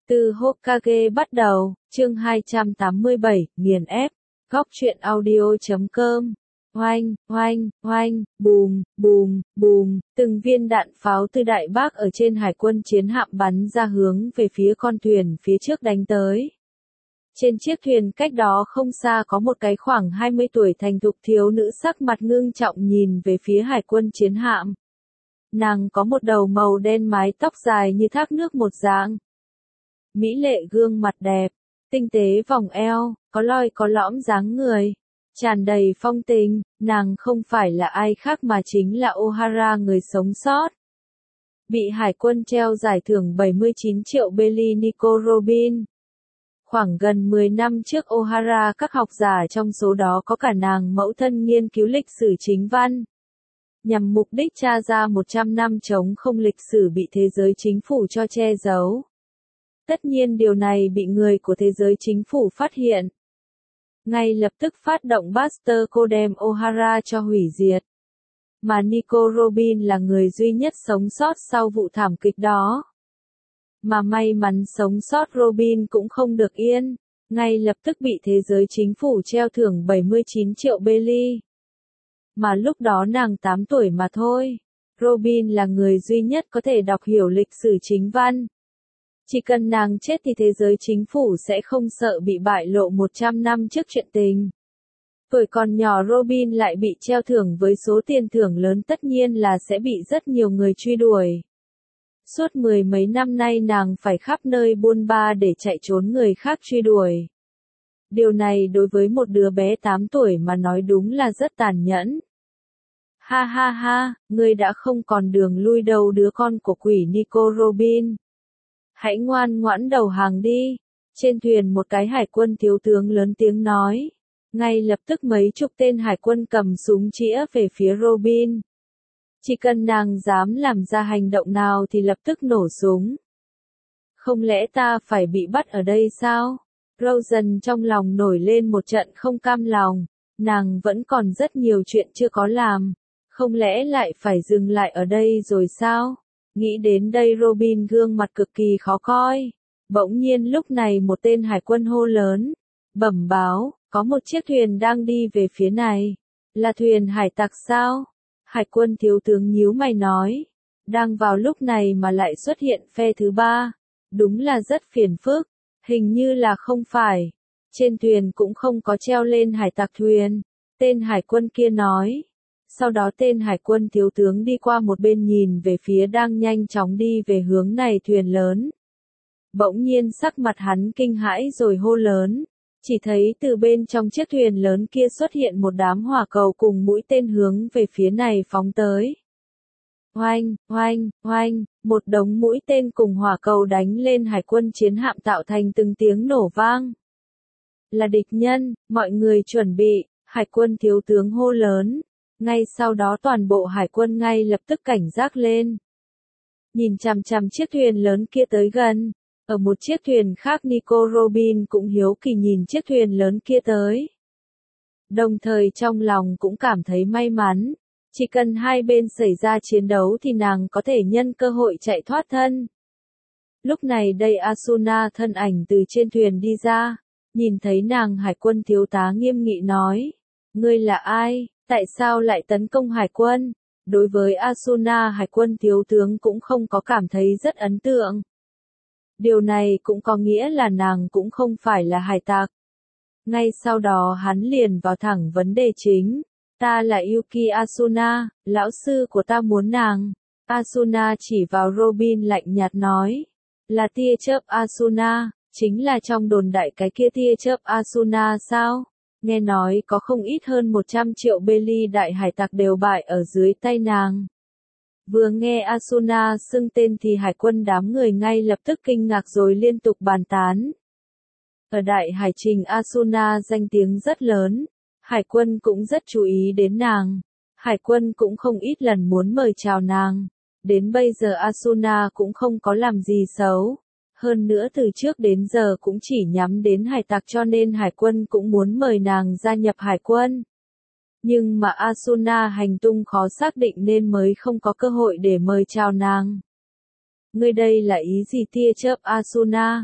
Từ Hokage bắt đầu, chương 287, nghiền ép, góc truyện audio.com. Oanh, oanh, oanh, bùm, bùm, bùm, từng viên đạn pháo từ Đại Bác ở trên hải quân chiến hạm bắn ra hướng về phía con thuyền phía trước đánh tới. Trên chiếc thuyền cách đó không xa có một cái khoảng 20 tuổi thành thục thiếu nữ sắc mặt ngưng trọng nhìn về phía hải quân chiến hạm. Nàng có một đầu màu đen, mái tóc dài như thác nước một dạng. Mỹ lệ gương mặt đẹp, tinh tế vòng eo, có loi có lõm dáng người, tràn đầy phong tình, nàng không phải là ai khác mà chính là Ohara, người sống sót. Bị hải quân treo giải thưởng 79 triệu belly Nico Robin. Khoảng gần 10 năm trước Ohara, các học giả trong số đó có cả nàng mẫu thân nghiên cứu lịch sử chính văn. Nhằm mục đích tra ra 100 năm chống không lịch sử bị thế giới chính phủ cho che giấu. Tất nhiên điều này bị người của thế giới chính phủ phát hiện. Ngay lập tức phát động Buster Code đem Ohara cho hủy diệt. Mà Nico Robin là người duy nhất sống sót sau vụ thảm kịch đó. Mà may mắn sống sót Robin cũng không được yên, ngay lập tức bị thế giới chính phủ treo thưởng 79 triệu belly. Mà lúc đó nàng 8 tuổi mà thôi. Robin là người duy nhất có thể đọc hiểu lịch sử chính văn. Chỉ cần nàng chết thì thế giới chính phủ sẽ không sợ bị bại lộ 100 năm trước chuyện tình. Tuổi còn nhỏ Robin lại bị treo thưởng với số tiền thưởng lớn, tất nhiên là sẽ bị rất nhiều người truy đuổi. Suốt 10 mấy năm nay nàng phải khắp nơi buôn ba để chạy trốn người khác truy đuổi. Điều này đối với một đứa bé 8 tuổi mà nói đúng là rất tàn nhẫn. Ha ha ha, ngươi đã không còn đường lui đâu đứa con của quỷ Nico Robin. Hãy ngoan ngoãn đầu hàng đi. Trên thuyền một cái hải quân thiếu tướng lớn tiếng nói. Ngay lập tức mấy chục tên hải quân cầm súng chĩa về phía Robin. Chỉ cần nàng dám làm ra hành động nào thì lập tức nổ súng. Không lẽ ta phải bị bắt ở đây sao? Rosen trong lòng nổi lên một trận không cam lòng. Nàng vẫn còn rất nhiều chuyện chưa có làm. Không lẽ lại phải dừng lại ở đây rồi sao? Nghĩ đến đây Robin gương mặt cực kỳ khó coi. Bỗng nhiên lúc này một tên hải quân hô lớn. Bẩm báo, có một chiếc thuyền đang đi về phía này. Là thuyền hải tặc sao? Hải quân thiếu tướng nhíu mày nói. Đang vào lúc này mà lại xuất hiện phe thứ ba. Đúng là rất phiền phức. Hình như là không phải. Trên thuyền cũng không có treo lên hải tặc thuyền. Tên hải quân kia nói. Sau đó tên hải quân thiếu tướng đi qua một bên nhìn về phía đang nhanh chóng đi về hướng này thuyền lớn. Bỗng nhiên sắc mặt hắn kinh hãi rồi hô lớn. Chỉ thấy từ bên trong chiếc thuyền lớn kia xuất hiện một đám hỏa cầu cùng mũi tên hướng về phía này phóng tới. Oanh, oanh, oanh, một đống mũi tên cùng hỏa cầu đánh lên hải quân chiến hạm tạo thành từng tiếng nổ vang. Là địch nhân, mọi người chuẩn bị, hải quân thiếu tướng hô lớn. Ngay sau đó toàn bộ hải quân ngay lập tức cảnh giác lên. Nhìn chằm chằm chiếc thuyền lớn kia tới gần. Ở một chiếc thuyền khác Nico Robin cũng hiếu kỳ nhìn chiếc thuyền lớn kia tới. Đồng thời trong lòng cũng cảm thấy may mắn. Chỉ cần hai bên xảy ra chiến đấu thì nàng có thể nhân cơ hội chạy thoát thân. Lúc này đây Asuna thân ảnh từ trên thuyền đi ra. Nhìn thấy nàng hải quân thiếu tá nghiêm nghị nói. Ngươi là ai? Tại sao lại tấn công hải quân? Đối với Asuna hải quân thiếu tướng cũng không có cảm thấy rất ấn tượng. Điều này cũng có nghĩa là nàng cũng không phải là hải tặc. Ngay sau đó hắn liền vào thẳng vấn đề chính. Ta là Yuki Asuna, lão sư của ta muốn nàng. Asuna chỉ vào Robin lạnh nhạt nói. Là tia chớp Asuna, chính là trong đồn đại cái kia tia chớp Asuna sao? Nghe nói có không ít hơn 100 triệu belly đại hải tặc đều bại ở dưới tay nàng. Vừa nghe Asuna xưng tên thì hải quân đám người ngay lập tức kinh ngạc rồi liên tục bàn tán. Ở đại hải trình Asuna danh tiếng rất lớn, hải quân cũng rất chú ý đến nàng. Hải quân cũng không ít lần muốn mời chào nàng. Đến bây giờ Asuna cũng không có làm gì xấu. Hơn nữa từ trước đến giờ cũng chỉ nhắm đến hải tặc cho nên hải quân cũng muốn mời nàng gia nhập hải quân. Nhưng mà Asuna hành tung khó xác định nên mới không có cơ hội để mời chào nàng. Ngươi đây là ý gì tia chớp Asuna?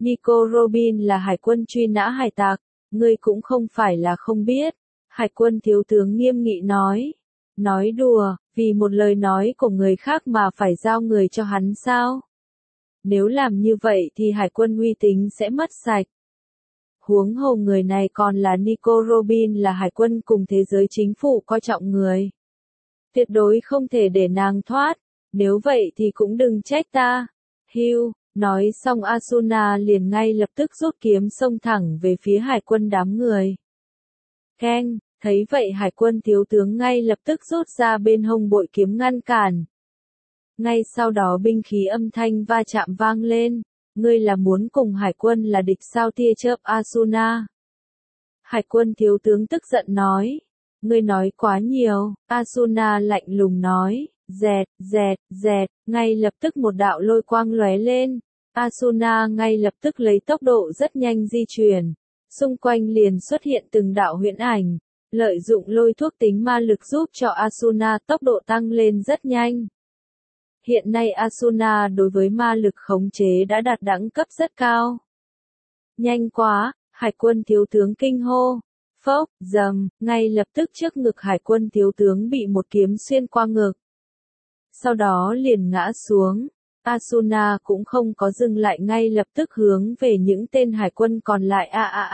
Nico Robin là hải quân truy nã hải tặc, ngươi cũng không phải là không biết. Hải quân thiếu tướng nghiêm nghị nói. Nói đùa, vì một lời nói của người khác mà phải giao người cho hắn sao? Nếu làm như vậy thì hải quân uy tín sẽ mất sạch. Huống hồ người này còn là Nico Robin, là hải quân cùng thế giới chính phủ coi trọng người. Tuyệt đối không thể để nàng thoát, nếu vậy thì cũng đừng trách ta. Hugh, nói xong Asuna liền ngay lập tức rút kiếm xông thẳng về phía hải quân đám người. Keng, thấy vậy hải quân thiếu tướng ngay lập tức rút ra bên hông bội kiếm ngăn cản. Ngay sau đó binh khí âm thanh va chạm vang lên. Ngươi là muốn cùng hải quân là địch sao? Tia chớp Asuna. Hải quân thiếu tướng tức giận nói. Ngươi nói quá nhiều. Asuna lạnh lùng nói. Dẹt, dẹt, dẹt, ngay lập tức một đạo lôi quang lóe lên. Asuna ngay lập tức lấy tốc độ rất nhanh di chuyển. Xung quanh liền xuất hiện từng đạo huyễn ảnh. Lợi dụng lôi thuốc tính ma lực giúp cho Asuna tốc độ tăng lên rất nhanh. Hiện nay Asuna đối với ma lực khống chế đã đạt đẳng cấp rất cao. Nhanh quá, hải quân thiếu tướng kinh hô. Phốc, dầm, ngay lập tức trước ngực hải quân thiếu tướng bị một kiếm xuyên qua ngực. Sau đó liền ngã xuống. Asuna cũng không có dừng lại, ngay lập tức hướng về những tên hải quân còn lại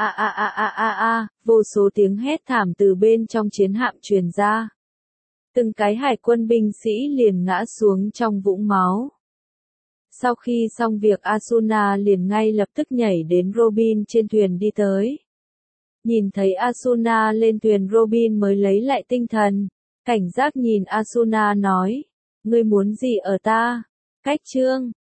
vô số tiếng hét thảm từ bên trong chiến hạm truyền ra. Từng cái hải quân binh sĩ liền ngã xuống trong vũng máu. Sau khi xong việc Asuna liền ngay lập tức nhảy đến Robin trên thuyền đi tới. Nhìn thấy Asuna lên thuyền, Robin mới lấy lại tinh thần. Cảnh giác nhìn Asuna nói. Ngươi muốn gì ở ta? Cách trương,